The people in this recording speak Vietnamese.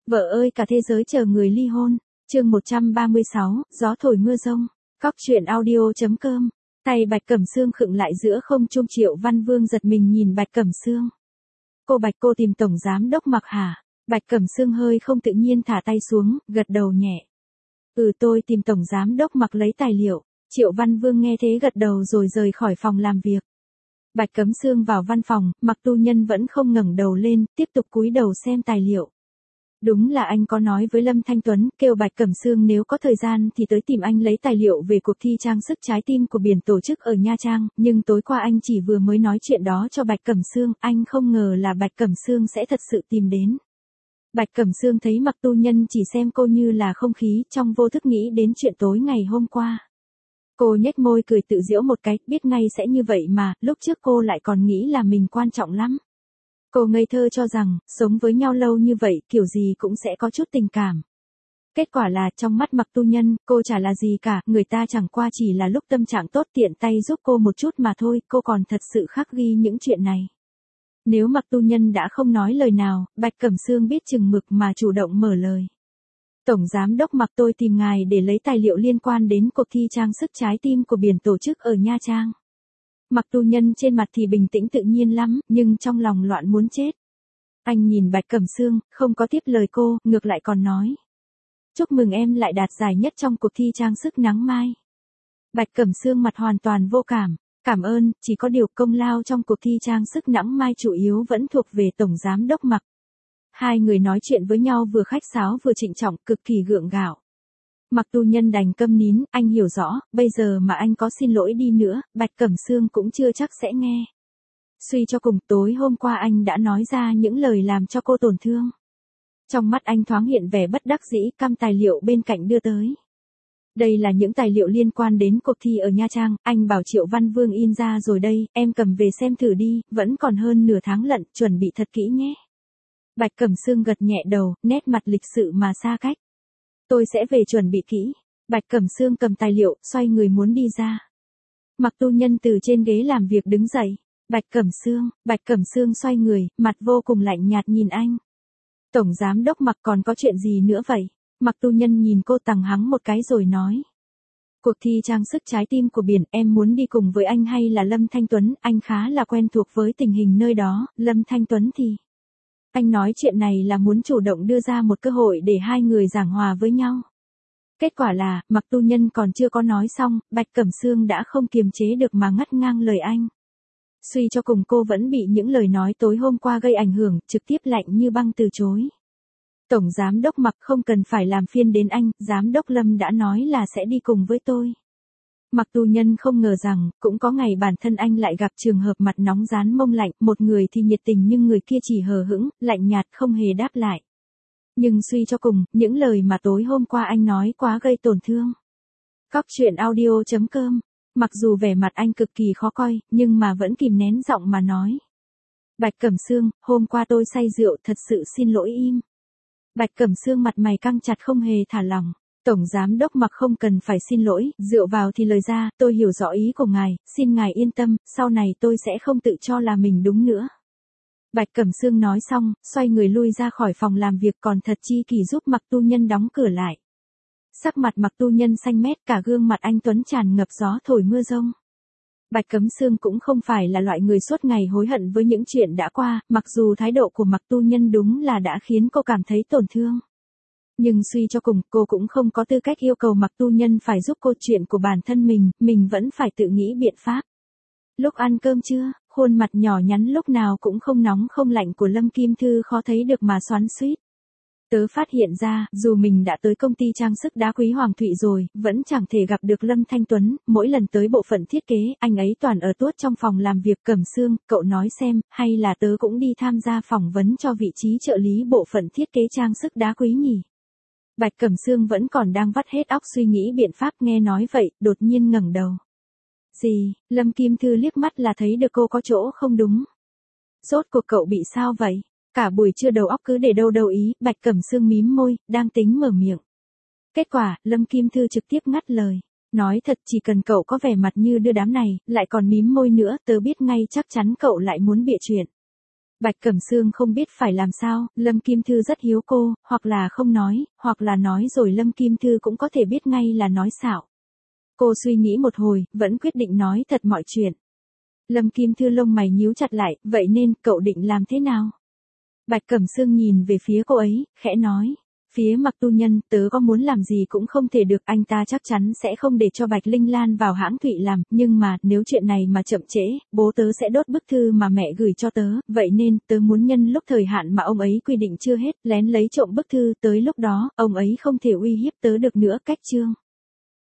Vợ ơi cả thế giới chờ người ly hôn. Chương 136, gió thổi mưa rông. Cóc truyện audio.com. Tay Bạch Cẩm Sương khựng lại giữa không trung. Triệu Văn Vương giật mình nhìn Bạch Cẩm Sương. Cô Bạch, cô tìm tổng giám đốc Mặc hả? Bạch Cẩm Sương hơi không tự nhiên thả tay xuống, gật đầu nhẹ. Tôi tìm tổng giám đốc Mặc lấy tài liệu. Triệu Văn Vương nghe thế gật đầu rồi rời khỏi phòng làm việc. Bạch Cẩm Sương vào văn phòng, Mặc tu nhân vẫn không ngẩng đầu lên, tiếp tục cúi đầu xem tài liệu. Đúng là anh có nói với Lâm Thanh Tuấn, kêu Bạch Cẩm Sương nếu có thời gian thì tới tìm anh lấy tài liệu về cuộc thi trang sức trái tim của biển tổ chức ở Nha Trang, nhưng tối qua anh chỉ vừa mới nói chuyện đó cho Bạch Cẩm Sương, anh không ngờ là Bạch Cẩm Sương sẽ thật sự tìm đến. Bạch Cẩm Sương thấy Mặc tu nhân chỉ xem cô như là không khí, trong vô thức nghĩ đến chuyện tối ngày hôm qua. Cô nhếch môi cười tự giễu một cái, biết ngay sẽ như vậy mà, lúc trước cô lại còn nghĩ là mình quan trọng lắm. Cô ngây thơ cho rằng, sống với nhau lâu như vậy, kiểu gì cũng sẽ có chút tình cảm. Kết quả là, trong mắt Mặc tu nhân, cô chả là gì cả, người ta chẳng qua chỉ là lúc tâm trạng tốt tiện tay giúp cô một chút mà thôi, cô còn thật sự khắc ghi những chuyện này. Nếu Mặc tu nhân đã không nói lời nào, Bạch Cẩm Sương biết chừng mực mà chủ động mở lời. Tổng giám đốc Mặc, tôi tìm ngài để lấy tài liệu liên quan đến cuộc thi trang sức trái tim của biển tổ chức ở Nha Trang. Mặc tu nhân trên mặt thì bình tĩnh tự nhiên lắm, nhưng trong lòng loạn muốn chết. Anh nhìn Bạch Cẩm Sương, không có tiếp lời cô, ngược lại còn nói. Chúc mừng em lại đạt giải nhất trong cuộc thi trang sức nắng mai. Bạch Cẩm Sương mặt hoàn toàn vô cảm. Cảm ơn, chỉ có điều công lao trong cuộc thi trang sức nắng mai chủ yếu vẫn thuộc về Tổng giám đốc Mặc. Hai người nói chuyện với nhau vừa khách sáo vừa trịnh trọng, cực kỳ gượng gạo. Mặc tu nhân đành câm nín, anh hiểu rõ, bây giờ mà anh có xin lỗi đi nữa, Bạch Cẩm Sương cũng chưa chắc sẽ nghe. Suy cho cùng, tối hôm qua anh đã nói ra những lời làm cho cô tổn thương. Trong mắt anh thoáng hiện vẻ bất đắc dĩ, căm tài liệu bên cạnh đưa tới. Đây là những tài liệu liên quan đến cuộc thi ở Nha Trang, anh bảo Triệu Văn Vương in ra rồi đây, em cầm về xem thử đi, vẫn còn hơn nửa tháng lận, chuẩn bị thật kỹ nhé. Bạch Cẩm Sương gật nhẹ đầu, nét mặt lịch sự mà xa cách. Tôi sẽ về chuẩn bị kỹ. Bạch Cẩm Sương cầm tài liệu, xoay người muốn đi ra. Mặc tu nhân từ trên ghế làm việc đứng dậy. Bạch Cẩm Sương xoay người, mặt vô cùng lạnh nhạt nhìn anh. Tổng giám đốc Mặc, còn có chuyện gì nữa vậy? Mặc tu nhân nhìn cô tằng hắng một cái rồi nói. Cuộc thi trang sức trái tim của biển, em muốn đi cùng với anh hay là Lâm Thanh Tuấn, anh khá là quen thuộc với tình hình nơi đó, Lâm Thanh Tuấn thì... Anh nói chuyện này là muốn chủ động đưa ra một cơ hội để hai người giảng hòa với nhau. Kết quả là, Mặc tu nhân còn chưa có nói xong, Bạch Cẩm Sương đã không kiềm chế được mà ngắt ngang lời anh. Suy cho cùng cô vẫn bị những lời nói tối hôm qua gây ảnh hưởng, trực tiếp lạnh như băng từ chối. Tổng giám đốc Mặc, không cần phải làm phiền đến anh, giám đốc Lâm đã nói là sẽ đi cùng với tôi. Mặc tu nhân không ngờ rằng, cũng có ngày bản thân anh lại gặp trường hợp mặt nóng rán mông lạnh, một người thì nhiệt tình nhưng người kia chỉ hờ hững, lạnh nhạt không hề đáp lại. Nhưng suy cho cùng, những lời mà tối hôm qua anh nói quá gây tổn thương. Cóc truyện audio.com. Mặc dù vẻ mặt anh cực kỳ khó coi, nhưng mà vẫn kìm nén giọng mà nói. Bạch Cẩm Sương, hôm qua tôi say rượu, thật sự xin lỗi im. Bạch Cẩm Sương mặt mày căng chặt không hề thả lỏng. Tổng giám đốc Mặc không cần phải xin lỗi, rượu vào thì lời ra, tôi hiểu rõ ý của ngài, xin ngài yên tâm, sau này tôi sẽ không tự cho là mình đúng nữa. Bạch Cẩm Sương nói xong, xoay người lui ra khỏi phòng làm việc, còn thật chi kỷ giúp Mặc tu nhân đóng cửa lại. Sắc mặt Mặc tu nhân xanh mét, cả gương mặt anh tuấn tràn ngập gió thổi mưa rông. Bạch Cẩm Sương cũng không phải là loại người suốt ngày hối hận với những chuyện đã qua, mặc dù thái độ của Mặc tu nhân đúng là đã khiến cô cảm thấy tổn thương. Nhưng suy cho cùng, cô cũng không có tư cách yêu cầu Mặc tu nhân phải giúp cô chuyện của bản thân mình vẫn phải tự nghĩ biện pháp. Lúc ăn cơm trưa, khuôn mặt nhỏ nhắn lúc nào cũng không nóng không lạnh của Lâm Kim Thư khó thấy được mà xoắn xuýt. Tớ phát hiện ra, dù mình đã tới công ty trang sức đá quý Hoàng Thụy rồi, vẫn chẳng thể gặp được Lâm Thanh Tuấn, mỗi lần tới bộ phận thiết kế, anh ấy toàn ở tuốt trong phòng làm việc. Cẩm Sương, cậu nói xem, hay là tớ cũng đi tham gia phỏng vấn cho vị trí trợ lý bộ phận thiết kế trang sức đá quý nhỉ? Bạch Cẩm Sương vẫn còn đang vắt hết óc suy nghĩ biện pháp, nghe nói vậy, đột nhiên ngẩng đầu. Gì? Lâm Kim Thư liếc mắt là thấy được cô có chỗ không đúng. Rốt cuộc cậu bị sao vậy? Cả buổi trưa đầu óc cứ để đâu ý, Bạch Cẩm Sương mím môi, đang tính mở miệng. Kết quả, Lâm Kim Thư trực tiếp ngắt lời. Nói thật, chỉ cần cậu có vẻ mặt như đưa đám này, lại còn mím môi nữa, tớ biết ngay chắc chắn cậu lại muốn bịa chuyện. Bạch Cẩm Sương không biết phải làm sao, Lâm Kim Thư rất hiếu cô, hoặc là không nói, hoặc là nói rồi Lâm Kim Thư cũng có thể biết ngay là nói xạo. Cô suy nghĩ một hồi, vẫn quyết định nói thật mọi chuyện. Lâm Kim Thư lông mày nhíu chặt lại, vậy nên, cậu định làm thế nào? Bạch Cẩm Sương nhìn về phía cô ấy, khẽ nói. Phía Mặc Tu Nhân, tớ có muốn làm gì cũng không thể được, anh ta chắc chắn sẽ không để cho Bạch Linh Lan vào hãng Thụy làm, nhưng mà, nếu chuyện này mà chậm trễ, bố tớ sẽ đốt bức thư mà mẹ gửi cho tớ, vậy nên, tớ muốn nhân lúc thời hạn mà ông ấy quy định chưa hết, lén lấy trộm bức thư, tới lúc đó, ông ấy không thể uy hiếp tớ được nữa, cách chương.